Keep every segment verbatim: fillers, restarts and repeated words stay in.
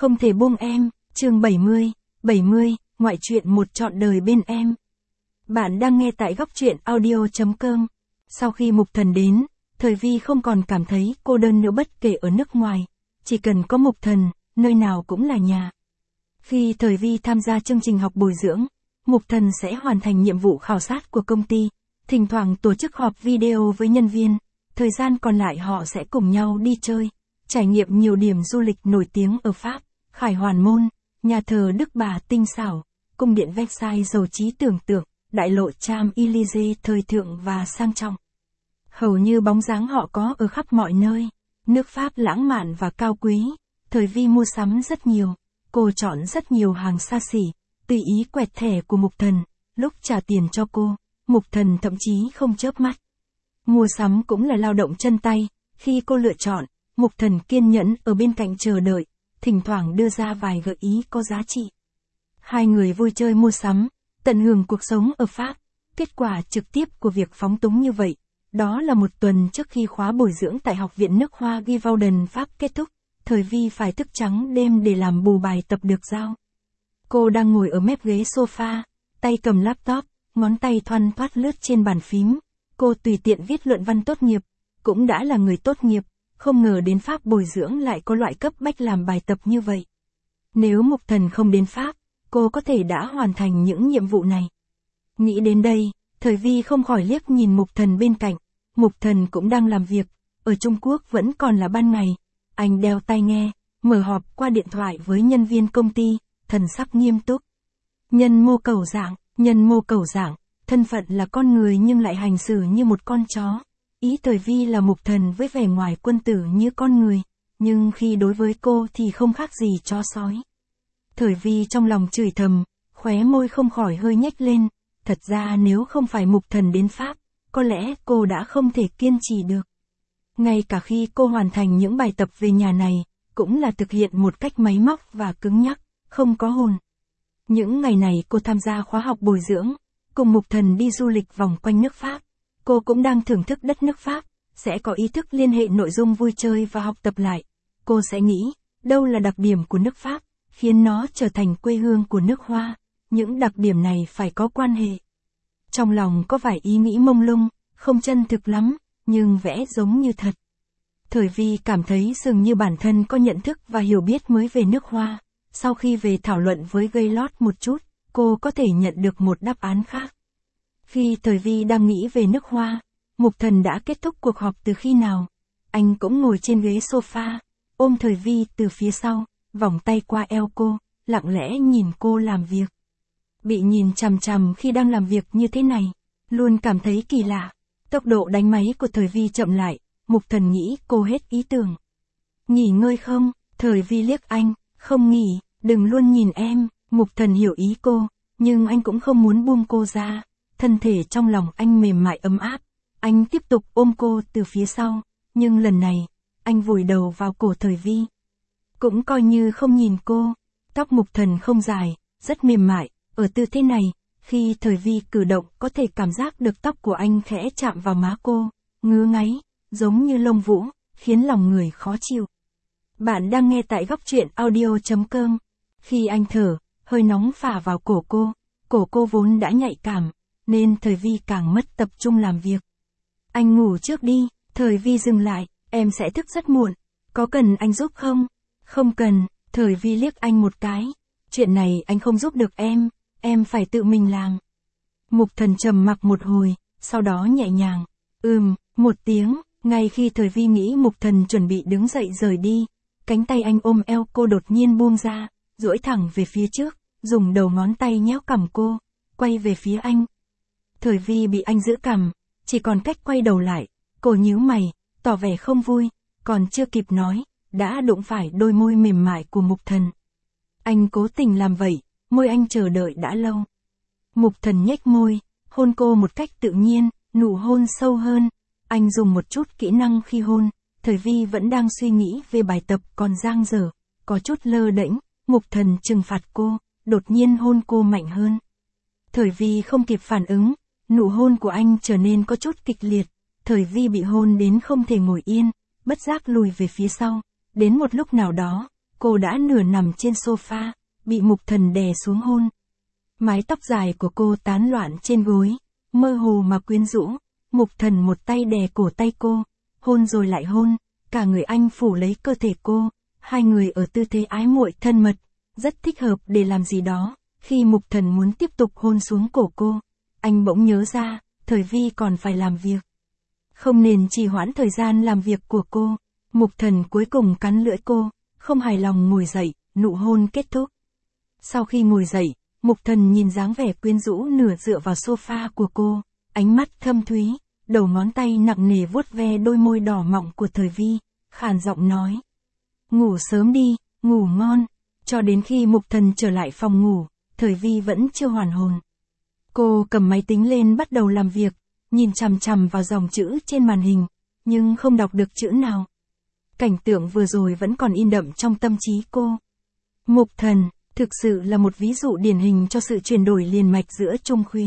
Không thể buông em, chương bảy mươi, bảy mươi, ngoại truyện một trọn đời bên em. Bạn đang nghe tại góc truyện audio chấm com. Sau khi Mục Thần đến, Thời Vi không còn cảm thấy cô đơn nữa bất kể ở nước ngoài. Chỉ cần có Mục Thần, nơi nào cũng là nhà. Khi Thời Vi tham gia chương trình học bồi dưỡng, Mục Thần sẽ hoàn thành nhiệm vụ khảo sát của công ty, thỉnh thoảng tổ chức họp video với nhân viên. Thời gian còn lại họ sẽ cùng nhau đi chơi, trải nghiệm nhiều điểm du lịch nổi tiếng ở Pháp, Khải Hoàn Môn, nhà thờ Đức Bà tinh xảo, cung điện Versailles giàu trí tưởng tượng, đại lộ Champs-Élysées thời thượng và sang trọng. Hầu như bóng dáng họ có ở khắp mọi nơi. Nước Pháp lãng mạn và cao quý, Thời Vi mua sắm rất nhiều. Cô chọn rất nhiều hàng xa xỉ, tùy ý quẹt thẻ của Mục Thần. Lúc trả tiền cho cô, Mục Thần thậm chí không chớp mắt. Mua sắm cũng là lao động chân tay. Khi cô lựa chọn, Mục Thần kiên nhẫn ở bên cạnh chờ đợi, thỉnh thoảng đưa ra vài gợi ý có giá trị. Hai người vui chơi mua sắm, tận hưởng cuộc sống ở Pháp. Kết quả trực tiếp của việc phóng túng như vậy, đó là một tuần trước khi khóa bồi dưỡng tại Học viện Nước Hoa Givaudan Pháp kết thúc, Thời Vi phải thức trắng đêm để làm bù bài tập được giao. Cô đang ngồi ở mép ghế sofa, tay cầm laptop, ngón tay thoăn thoắt lướt trên bàn phím. Cô tùy tiện viết luận văn tốt nghiệp, cũng đã là người tốt nghiệp, không ngờ đến Pháp bồi dưỡng lại có loại cấp bách làm bài tập như vậy. Nếu Mục Thần không đến Pháp, cô có thể đã hoàn thành những nhiệm vụ này. Nghĩ đến đây, Thời Vi không khỏi liếc nhìn Mục Thần bên cạnh. Mục Thần cũng đang làm việc, ở Trung Quốc vẫn còn là ban ngày. Anh đeo tai nghe, mở họp qua điện thoại với nhân viên công ty, thần sắc nghiêm túc. Nhân mô cầu dạng, nhân mô cầu dạng, thân phận là con người nhưng lại hành xử như một con chó. Ý Thời Vi là Mục Thần với vẻ ngoài quân tử như con người, nhưng khi đối với cô thì không khác gì chó sói. Thời Vi trong lòng chửi thầm, khóe môi không khỏi hơi nhếch lên. Thật ra nếu không phải Mục Thần đến Pháp, có lẽ cô đã không thể kiên trì được. Ngay cả khi cô hoàn thành những bài tập về nhà này, cũng là thực hiện một cách máy móc và cứng nhắc, không có hồn. Những ngày này cô tham gia khóa học bồi dưỡng, cùng Mục Thần đi du lịch vòng quanh nước Pháp. Cô cũng đang thưởng thức đất nước Pháp, sẽ có ý thức liên hệ nội dung vui chơi và học tập lại. Cô sẽ nghĩ, đâu là đặc điểm của nước Pháp, khiến nó trở thành quê hương của nước Hoa. Những đặc điểm này phải có quan hệ. Trong lòng có vài ý nghĩ mông lung, không chân thực lắm, nhưng vẽ giống như thật. Thời Vi cảm thấy dường như bản thân có nhận thức và hiểu biết mới về nước Hoa. Sau khi về thảo luận với Gaylord một chút, cô có thể nhận được một đáp án khác. Khi Thời Vi đang nghĩ về nước Hoa, Mục Thần đã kết thúc cuộc họp từ khi nào. Anh cũng ngồi trên ghế sofa, ôm Thời Vi từ phía sau, vòng tay qua eo cô, lặng lẽ nhìn cô làm việc. Bị nhìn chằm chằm khi đang làm việc như thế này, luôn cảm thấy kỳ lạ. Tốc độ đánh máy của Thời Vi chậm lại, Mục Thần nghĩ cô hết ý tưởng. Nghỉ ngơi không? Thời Vi liếc anh, không nghỉ, đừng luôn nhìn em. Mục Thần hiểu ý cô, nhưng anh cũng không muốn buông cô ra. Thân thể trong lòng anh mềm mại ấm áp. Anh tiếp tục ôm cô từ phía sau, nhưng lần này, anh vùi đầu vào cổ Thời Vi. Cũng coi như không nhìn cô. Tóc Mục Thần không dài, rất mềm mại. Ở tư thế này, khi Thời Vi cử động có thể cảm giác được tóc của anh khẽ chạm vào má cô, ngứa ngáy, giống như lông vũ, khiến lòng người khó chịu. Bạn đang nghe tại góc truyện audio chấm com. Khi anh thở, hơi nóng phả vào cổ cô, cổ cô vốn đã nhạy cảm, nên Thời Vi càng mất tập trung làm việc. Anh ngủ trước đi. Thời Vi dừng lại, em sẽ thức rất muộn, có cần anh giúp không? Không cần. Thời Vi liếc anh một cái, chuyện này anh không giúp được em. Em phải tự mình làm. Mục Thần trầm mặc một hồi, sau đó nhẹ nhàng, ừm, một tiếng. Ngay khi Thời Vi nghĩ Mục Thần chuẩn bị đứng dậy rời đi, cánh tay anh ôm eo cô đột nhiên buông ra, duỗi thẳng về phía trước, dùng đầu ngón tay nhéo cằm cô, quay về phía anh. Thời Vi bị anh giữ cằm, chỉ còn cách quay đầu lại, cô nhíu mày, tỏ vẻ không vui, còn chưa kịp nói, đã đụng phải đôi môi mềm mại của Mục Thần. Anh cố tình làm vậy. Môi anh chờ đợi đã lâu. Mục Thần nhếch môi, hôn cô một cách tự nhiên, nụ hôn sâu hơn. Anh dùng một chút kỹ năng khi hôn. Thời Vi vẫn đang suy nghĩ về bài tập còn dang dở, có chút lơ đễnh. Mục Thần trừng phạt cô, đột nhiên hôn cô mạnh hơn. Thời Vi không kịp phản ứng, nụ hôn của anh trở nên có chút kịch liệt. Thời Vi bị hôn đến không thể ngồi yên, bất giác lùi về phía sau. Đến một lúc nào đó, cô đã nửa nằm trên sofa, bị Mục Thần đè xuống hôn. Mái tóc dài của cô tán loạn trên gối, mơ hồ mà quyến rũ. Mục Thần một tay đè cổ tay cô, hôn rồi lại hôn, cả người anh phủ lấy cơ thể cô, hai người ở tư thế ái muội thân mật, rất thích hợp để làm gì đó. Khi Mục Thần muốn tiếp tục hôn xuống cổ cô, anh bỗng nhớ ra, Thời Vi còn phải làm việc. Không nên trì hoãn thời gian làm việc của cô. Mục Thần cuối cùng cắn lưỡi cô, không hài lòng ngồi dậy, nụ hôn kết thúc. Sau khi ngồi dậy, Mục Thần nhìn dáng vẻ quyến rũ nửa dựa vào sofa của cô, ánh mắt thâm thúy, đầu ngón tay nặng nề vuốt ve đôi môi đỏ mọng của Thời Vi, khàn giọng nói. Ngủ sớm đi, ngủ ngon. Cho đến khi Mục Thần trở lại phòng ngủ, Thời Vi vẫn chưa hoàn hồn. Cô cầm máy tính lên bắt đầu làm việc, nhìn chằm chằm vào dòng chữ trên màn hình, nhưng không đọc được chữ nào. Cảnh tượng vừa rồi vẫn còn in đậm trong tâm trí cô. Mục Thần, thực sự là một ví dụ điển hình cho sự chuyển đổi liền mạch giữa Trung Khuyển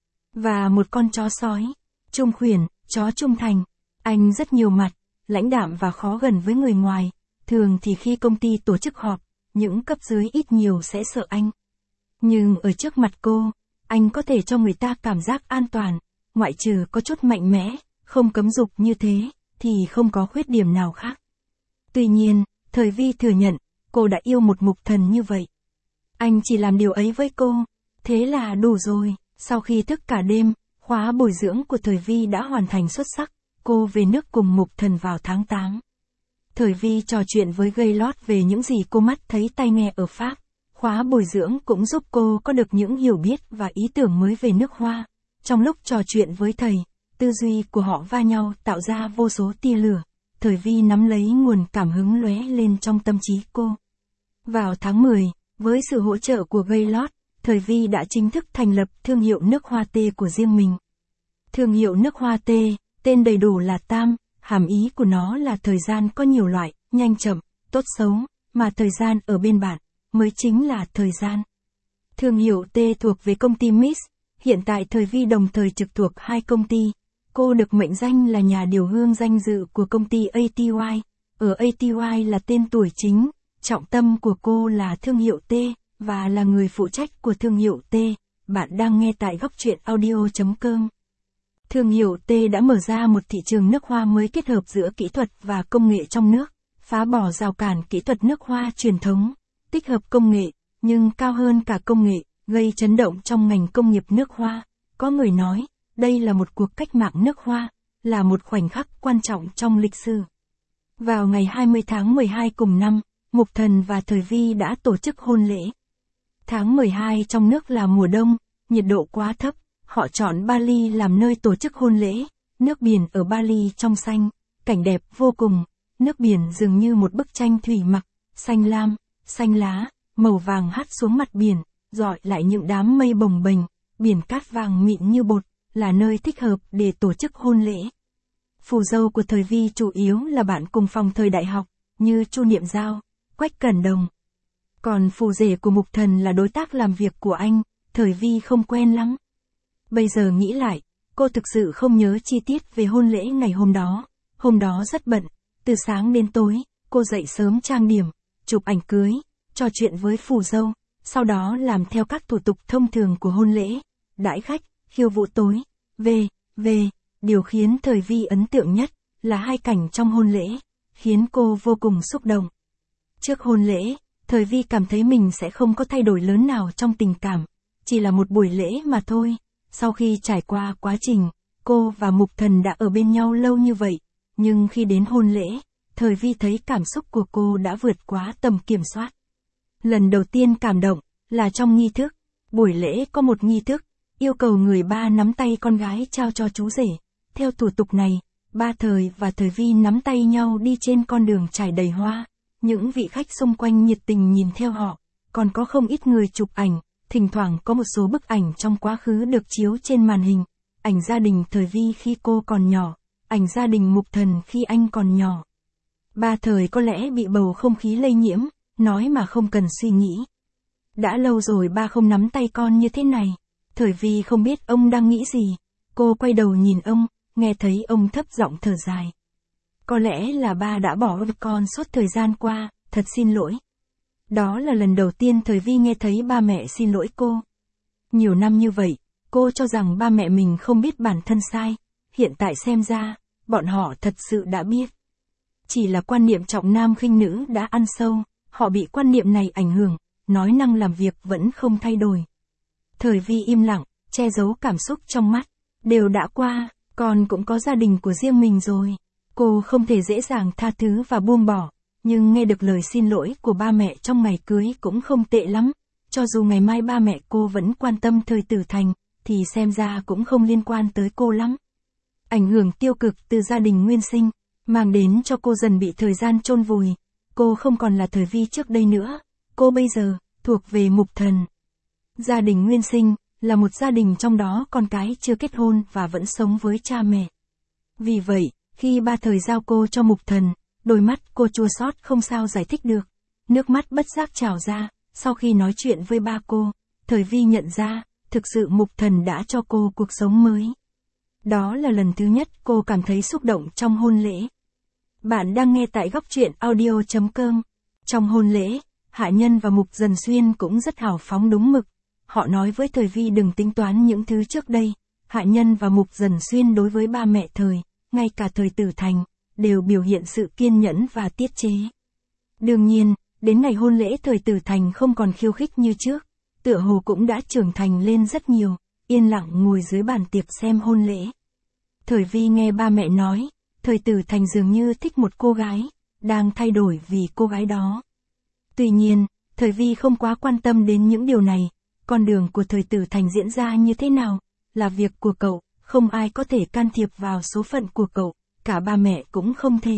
và một con chó sói. Trung Khuyển, chó trung thành. Anh rất nhiều mặt, lãnh đạm và khó gần với người ngoài. Thường thì khi công ty tổ chức họp, những cấp dưới ít nhiều sẽ sợ anh. Nhưng ở trước mặt cô, anh có thể cho người ta cảm giác an toàn, ngoại trừ có chút mạnh mẽ, không cấm dục như thế, thì không có khuyết điểm nào khác. Tuy nhiên, Thời Vi thừa nhận, cô đã yêu một Mục Thần như vậy. Anh chỉ làm điều ấy với cô, thế là đủ rồi. Sau khi thức cả đêm, khóa bồi dưỡng của Thời Vi đã hoàn thành xuất sắc, cô về nước cùng Mục Thần vào tháng tám. Thời Vi trò chuyện với Gaylord về những gì cô mắt thấy tai nghe ở Pháp. Khóa bồi dưỡng cũng giúp cô có được những hiểu biết và ý tưởng mới về nước Hoa. Trong lúc trò chuyện với thầy, tư duy của họ va nhau tạo ra vô số tia lửa. Thời Vi nắm lấy nguồn cảm hứng lóe lên trong tâm trí cô. Vào tháng mười, với sự hỗ trợ của Gaylord, Thời Vi đã chính thức thành lập thương hiệu nước hoa tê của riêng mình. Thương hiệu nước hoa tê, tên đầy đủ là Tam, hàm ý của nó là thời gian có nhiều loại, nhanh chậm, tốt xấu, mà thời gian ở bên bạn mới chính là thời gian. Thương hiệu T thuộc về công ty Mix, hiện tại Thời Vi đồng thời trực thuộc hai công ty. Cô được mệnh danh là nhà điều hương danh dự của công ty a tê i. Ở a tê i là tên tuổi chính, trọng tâm của cô là thương hiệu T, và là người phụ trách của thương hiệu T. Bạn đang nghe tại góc truyện audio chấm com. Thương hiệu T đã mở ra một thị trường nước hoa mới kết hợp giữa kỹ thuật và công nghệ trong nước, phá bỏ rào cản kỹ thuật nước hoa truyền thống, tích hợp công nghệ, nhưng cao hơn cả công nghệ, gây chấn động trong ngành công nghiệp nước hoa. Có người nói, đây là một cuộc cách mạng nước hoa, là một khoảnh khắc quan trọng trong lịch sử. Vào ngày hai mươi tháng mười hai cùng năm, Mục Thần và Thời Vi đã tổ chức hôn lễ. Tháng mười hai trong nước là mùa đông, nhiệt độ quá thấp, họ chọn Bali làm nơi tổ chức hôn lễ. Nước biển ở Bali trong xanh, cảnh đẹp vô cùng, nước biển dường như một bức tranh thủy mặc, xanh lam, xanh lá, màu vàng hắt xuống mặt biển, dọi lại những đám mây bồng bềnh, biển cát vàng mịn như bột, là nơi thích hợp để tổ chức hôn lễ. Phù dâu của Thời Vi chủ yếu là bạn cùng phòng thời đại học, như Chu Niệm Giao, Quách Cẩn Đồng. Còn phù rể của Mục Thần là đối tác làm việc của anh, Thời Vi không quen lắm. Bây giờ nghĩ lại, cô thực sự không nhớ chi tiết về hôn lễ ngày hôm đó. Hôm đó rất bận, từ sáng đến tối, cô dậy sớm trang điểm, chụp ảnh cưới, trò chuyện với phù dâu, sau đó làm theo các thủ tục thông thường của hôn lễ, đãi khách, khiêu vũ tối, về, về. Điều khiến Thời Vi ấn tượng nhất là hai cảnh trong hôn lễ, khiến cô vô cùng xúc động. Trước hôn lễ, Thời Vi cảm thấy mình sẽ không có thay đổi lớn nào trong tình cảm, chỉ là một buổi lễ mà thôi. Sau khi trải qua quá trình, cô và Mục Thần đã ở bên nhau lâu như vậy, nhưng khi đến hôn lễ, Thời Vi thấy cảm xúc của cô đã vượt quá tầm kiểm soát. Lần đầu tiên cảm động là trong nghi thức. Buổi lễ có một nghi thức, yêu cầu người ba nắm tay con gái trao cho chú rể. Theo thủ tục này, ba Thời và Thời Vi nắm tay nhau đi trên con đường trải đầy hoa. Những vị khách xung quanh nhiệt tình nhìn theo họ, còn có không ít người chụp ảnh, thỉnh thoảng có một số bức ảnh trong quá khứ được chiếu trên màn hình. Ảnh gia đình Thời Vi khi cô còn nhỏ, ảnh gia đình Mục Thần khi anh còn nhỏ. Ba Thời có lẽ bị bầu không khí lây nhiễm, nói mà không cần suy nghĩ. Đã lâu rồi ba không nắm tay con như thế này. Thời Vi không biết ông đang nghĩ gì. Cô quay đầu nhìn ông, nghe thấy ông thấp giọng thở dài. Có lẽ là ba đã bỏ con suốt thời gian qua, thật xin lỗi. Đó là lần đầu tiên Thời Vi nghe thấy ba mẹ xin lỗi cô. Nhiều năm như vậy, cô cho rằng ba mẹ mình không biết bản thân sai, hiện tại xem ra, bọn họ thật sự đã biết. Chỉ là quan niệm trọng nam khinh nữ đã ăn sâu, họ bị quan niệm này ảnh hưởng, nói năng làm việc vẫn không thay đổi. Thời Vi im lặng, che giấu cảm xúc trong mắt, đều đã qua, con cũng có gia đình của riêng mình rồi. Cô không thể dễ dàng tha thứ và buông bỏ, nhưng nghe được lời xin lỗi của ba mẹ trong ngày cưới cũng không tệ lắm. Cho dù ngày mai ba mẹ cô vẫn quan tâm Thời Tử Thành, thì xem ra cũng không liên quan tới cô lắm. Ảnh hưởng tiêu cực từ gia đình nguyên sinh, mang đến cho cô dần bị thời gian chôn vùi. Cô không còn là Thời Vi trước đây nữa, cô bây giờ, thuộc về Mục Thần. Gia đình nguyên sinh, là một gia đình trong đó con cái chưa kết hôn và vẫn sống với cha mẹ. Vì vậy, khi ba Thời giao cô cho Mục Thần, đôi mắt cô chua xót không sao giải thích được. Nước mắt bất giác trào ra, sau khi nói chuyện với ba cô, Thời Vi nhận ra, thực sự Mục Thần đã cho cô cuộc sống mới. Đó là lần thứ nhất cô cảm thấy xúc động trong hôn lễ. Bạn đang nghe tại góc truyện audio chấm com. Trong hôn lễ, Hạ Nhân và Mục Dần Xuyên cũng rất hào phóng đúng mực. Họ nói với Thời Vi đừng tính toán những thứ trước đây. Hạ Nhân và Mục Dần Xuyên đối với ba mẹ Thời, ngay cả Thời Tử Thành, đều biểu hiện sự kiên nhẫn và tiết chế. Đương nhiên, đến ngày hôn lễ Thời Tử Thành không còn khiêu khích như trước, tựa hồ cũng đã trưởng thành lên rất nhiều, yên lặng ngồi dưới bàn tiệc xem hôn lễ. Thời Vi nghe ba mẹ nói, Thời Tử Thành dường như thích một cô gái, đang thay đổi vì cô gái đó. Tuy nhiên, Thời Vi không quá quan tâm đến những điều này, con đường của Thời Tử Thành diễn ra như thế nào, là việc của cậu, không ai có thể can thiệp vào số phận của cậu, cả ba mẹ cũng không thể.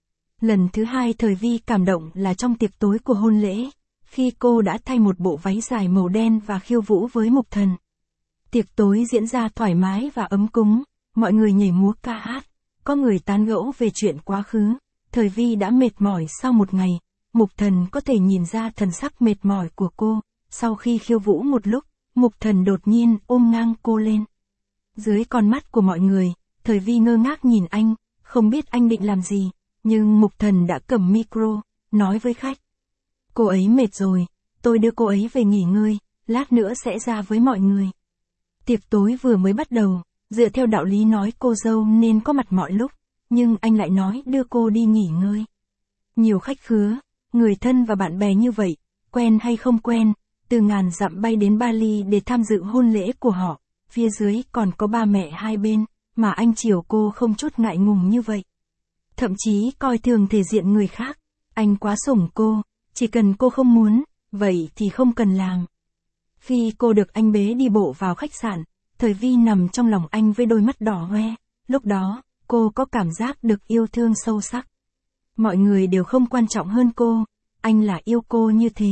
Lần thứ hai Thời Vi cảm động là trong tiệc tối của hôn lễ, khi cô đã thay một bộ váy dài màu đen và khiêu vũ với Mục Thần. Tiệc tối diễn ra thoải mái và ấm cúng, mọi người nhảy múa ca hát, có người tán gẫu về chuyện quá khứ. Thời Vi đã mệt mỏi sau một ngày, Mục Thần có thể nhìn ra thần sắc mệt mỏi của cô. Sau khi khiêu vũ một lúc, Mục Thần đột nhiên ôm ngang cô lên. Dưới con mắt của mọi người, Thời Vi ngơ ngác nhìn anh, không biết anh định làm gì, nhưng Mục Thần đã cầm micro, nói với khách. Cô ấy mệt rồi, tôi đưa cô ấy về nghỉ ngơi, lát nữa sẽ ra với mọi người. Tiệc tối vừa mới bắt đầu, dựa theo đạo lý nói cô dâu nên có mặt mọi lúc, nhưng anh lại nói đưa cô đi nghỉ ngơi. Nhiều khách khứa, người thân và bạn bè như vậy, quen hay không quen, từ ngàn dặm bay đến Bali để tham dự hôn lễ của họ, phía dưới còn có ba mẹ hai bên, mà anh chiều cô không chút ngại ngùng như vậy. Thậm chí coi thường thể diện người khác, anh quá sủng cô, chỉ cần cô không muốn, vậy thì không cần làm. Khi cô được anh bế đi bộ vào khách sạn, Thời Vi nằm trong lòng anh với đôi mắt đỏ hoe, lúc đó, cô có cảm giác được yêu thương sâu sắc. Mọi người đều không quan trọng hơn cô, anh là yêu cô như thế.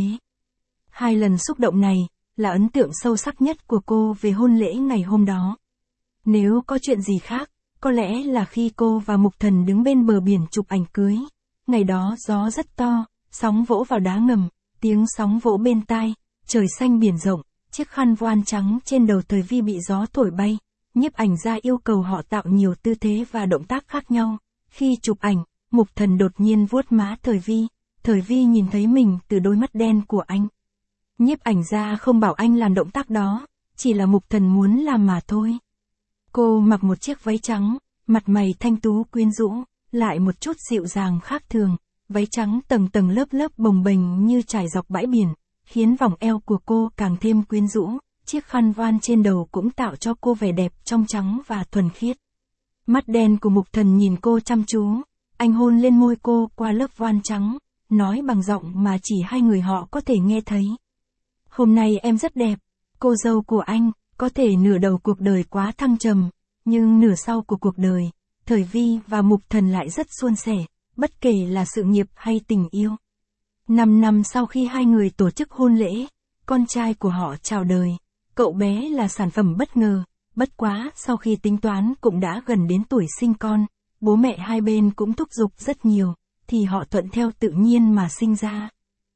Hai lần xúc động này, là ấn tượng sâu sắc nhất của cô về hôn lễ ngày hôm đó. Nếu có chuyện gì khác, có lẽ là khi cô và Mục Thần đứng bên bờ biển chụp ảnh cưới. Ngày đó gió rất to, sóng vỗ vào đá ngầm, tiếng sóng vỗ bên tai, trời xanh biển rộng, chiếc khăn voan trắng trên đầu Thời Vi bị gió thổi bay. Nhiếp ảnh gia yêu cầu họ tạo nhiều tư thế và động tác khác nhau. Khi chụp ảnh, Mục Thần đột nhiên vuốt má Thời Vi. Thời Vi nhìn thấy mình từ đôi mắt đen của anh. Nhiếp ảnh gia không bảo anh làm động tác đó, chỉ là Mục Thần muốn làm mà thôi. Cô mặc một chiếc váy trắng, mặt mày thanh tú quyến rũ, lại một chút dịu dàng khác thường. Váy trắng tầng tầng lớp lớp bồng bềnh như trải dọc bãi biển, khiến vòng eo của cô càng thêm quyến rũ. Chiếc khăn voan trên đầu cũng tạo cho cô vẻ đẹp trong trắng và thuần khiết. Mắt đen của Mục Thần nhìn cô chăm chú, anh hôn lên môi cô qua lớp voan trắng, nói bằng giọng mà chỉ hai người họ có thể nghe thấy. Hôm nay em rất đẹp, cô dâu của anh, có thể nửa đầu cuộc đời quá thăng trầm, nhưng nửa sau của cuộc đời, Thời Vi và Mục Thần lại rất suôn sẻ, bất kể là sự nghiệp hay tình yêu. Năm năm sau khi hai người tổ chức hôn lễ, con trai của họ chào đời. Cậu bé là sản phẩm bất ngờ, bất quá sau khi tính toán cũng đã gần đến tuổi sinh con, bố mẹ hai bên cũng thúc giục rất nhiều, thì họ thuận theo tự nhiên mà sinh ra.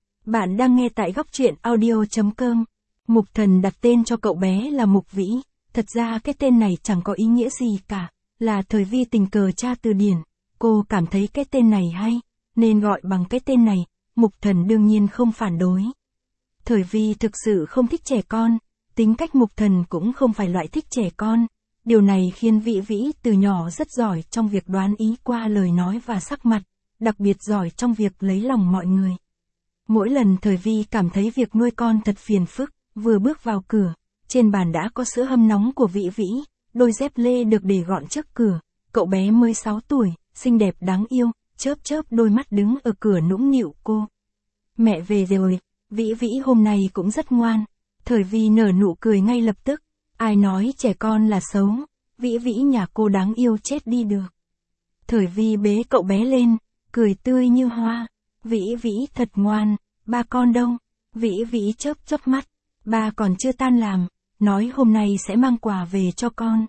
Bạn đang nghe tại góc truyện audio chấm com. Mục Thần đặt tên cho cậu bé là Mục Vĩ, thật ra cái tên này chẳng có ý nghĩa gì cả, là Thời Vi tình cờ tra từ điển, cô cảm thấy cái tên này hay, nên gọi bằng cái tên này, Mục Thần đương nhiên không phản đối. Thời Vi thực sự không thích trẻ con, tính cách Mục Thần cũng không phải loại thích trẻ con. Điều này khiến Vĩ Vĩ từ nhỏ rất giỏi trong việc đoán ý qua lời nói và sắc mặt, đặc biệt giỏi trong việc lấy lòng mọi người. Mỗi lần Thời Vi cảm thấy việc nuôi con thật phiền phức, vừa bước vào cửa, trên bàn đã có sữa hâm nóng của Vĩ Vĩ, đôi dép lê được để gọn trước cửa, cậu bé mới sáu tuổi, xinh đẹp đáng yêu, chớp chớp đôi mắt đứng ở cửa nũng nịu cô. Mẹ về rồi, Vĩ Vĩ hôm nay cũng rất ngoan. Thời Vi nở nụ cười ngay lập tức, ai nói trẻ con là xấu, Vĩ Vĩ nhà cô đáng yêu chết đi được. Thời Vi bế cậu bé lên, cười tươi như hoa, Vĩ Vĩ thật ngoan, ba con đâu? Vĩ Vĩ chớp chớp mắt, ba còn chưa tan làm, nói hôm nay sẽ mang quà về cho con.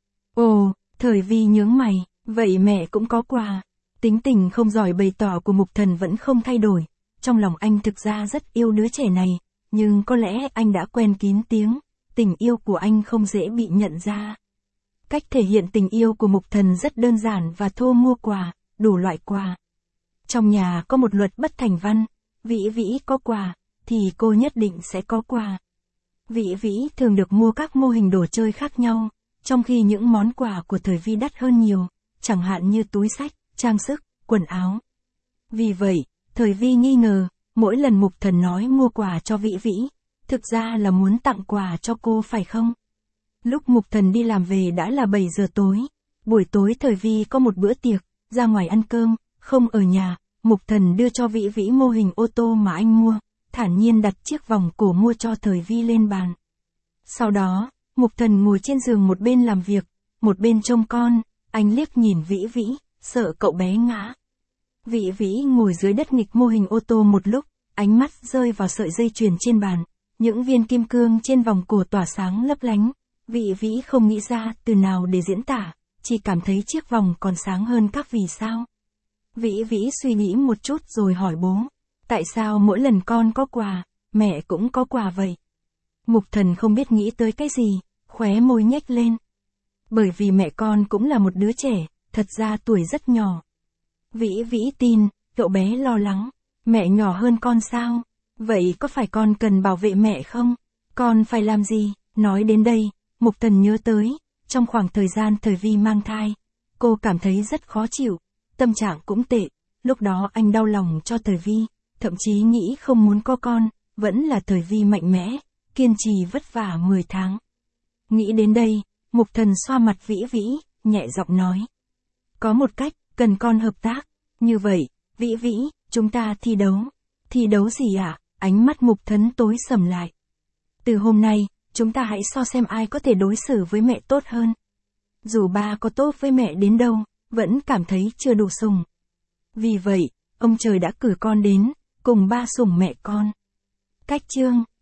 Ồ, Thời Vi nhướng mày, vậy mẹ cũng có quà. Tính tình không giỏi bày tỏ của Mục Thần vẫn không thay đổi, trong lòng anh thực ra rất yêu đứa trẻ này, nhưng có lẽ anh đã quen kín tiếng, tình yêu của anh không dễ bị nhận ra. Cách thể hiện tình yêu của Mục Thần rất đơn giản và thô, mua quà, đủ loại quà. Trong nhà có một luật bất thành văn, Vĩ Vĩ có quà, thì cô nhất định sẽ có quà. Vĩ Vĩ thường được mua các mô hình đồ chơi khác nhau, trong khi những món quà của Thời Vi đắt hơn nhiều, chẳng hạn như túi xách, trang sức, quần áo. Vì vậy, Thời Vi nghi ngờ, mỗi lần Mục Thần nói mua quà cho Vĩ Vĩ, thực ra là muốn tặng quà cho cô phải không? Lúc Mục Thần đi làm về đã là bảy giờ tối, buổi tối Thời Vi có một bữa tiệc, ra ngoài ăn cơm, không ở nhà, Mục Thần đưa cho Vĩ Vĩ mô hình ô tô mà anh mua, thản nhiên đặt chiếc vòng cổ mua cho Thời Vi lên bàn. Sau đó, Mục Thần ngồi trên giường một bên làm việc, một bên trông con, anh liếc nhìn Vĩ Vĩ, sợ cậu bé ngã. Vĩ Vĩ ngồi dưới đất nghịch mô hình ô tô một lúc, ánh mắt rơi vào sợi dây chuyền trên bàn, những viên kim cương trên vòng cổ tỏa sáng lấp lánh. Vĩ Vĩ không nghĩ ra từ nào để diễn tả, chỉ cảm thấy chiếc vòng còn sáng hơn các vì sao. Vĩ Vĩ suy nghĩ một chút rồi hỏi bố, tại sao mỗi lần con có quà, mẹ cũng có quà vậy? Mục Thần không biết nghĩ tới cái gì, khóe môi nhếch lên. Bởi vì mẹ con cũng là một đứa trẻ, thật ra tuổi rất nhỏ. Vĩ Vĩ tin, cậu bé lo lắng, mẹ nhỏ hơn con sao? Vậy có phải con cần bảo vệ mẹ không? Con phải làm gì? Nói đến đây, Mục Thần nhớ tới, trong khoảng thời gian Thời Vi mang thai, cô cảm thấy rất khó chịu, tâm trạng cũng tệ, lúc đó anh đau lòng cho Thời Vi, thậm chí nghĩ không muốn có con, vẫn là Thời Vi mạnh mẽ, kiên trì vất vả mười tháng. Nghĩ đến đây, Mục Thần xoa mặt Vĩ Vĩ, nhẹ giọng nói. Có một cách, cần con hợp tác, như vậy, Vĩ Vĩ, chúng ta thi đấu. Thi đấu gì ạ? À? Ánh mắt Mục Thần tối sầm lại. Từ hôm nay, chúng ta hãy so xem ai có thể đối xử với mẹ tốt hơn. Dù ba có tốt với mẹ đến đâu, vẫn cảm thấy chưa đủ sủng. Vì vậy, ông trời đã cử con đến, cùng ba sủng mẹ con. Cách chương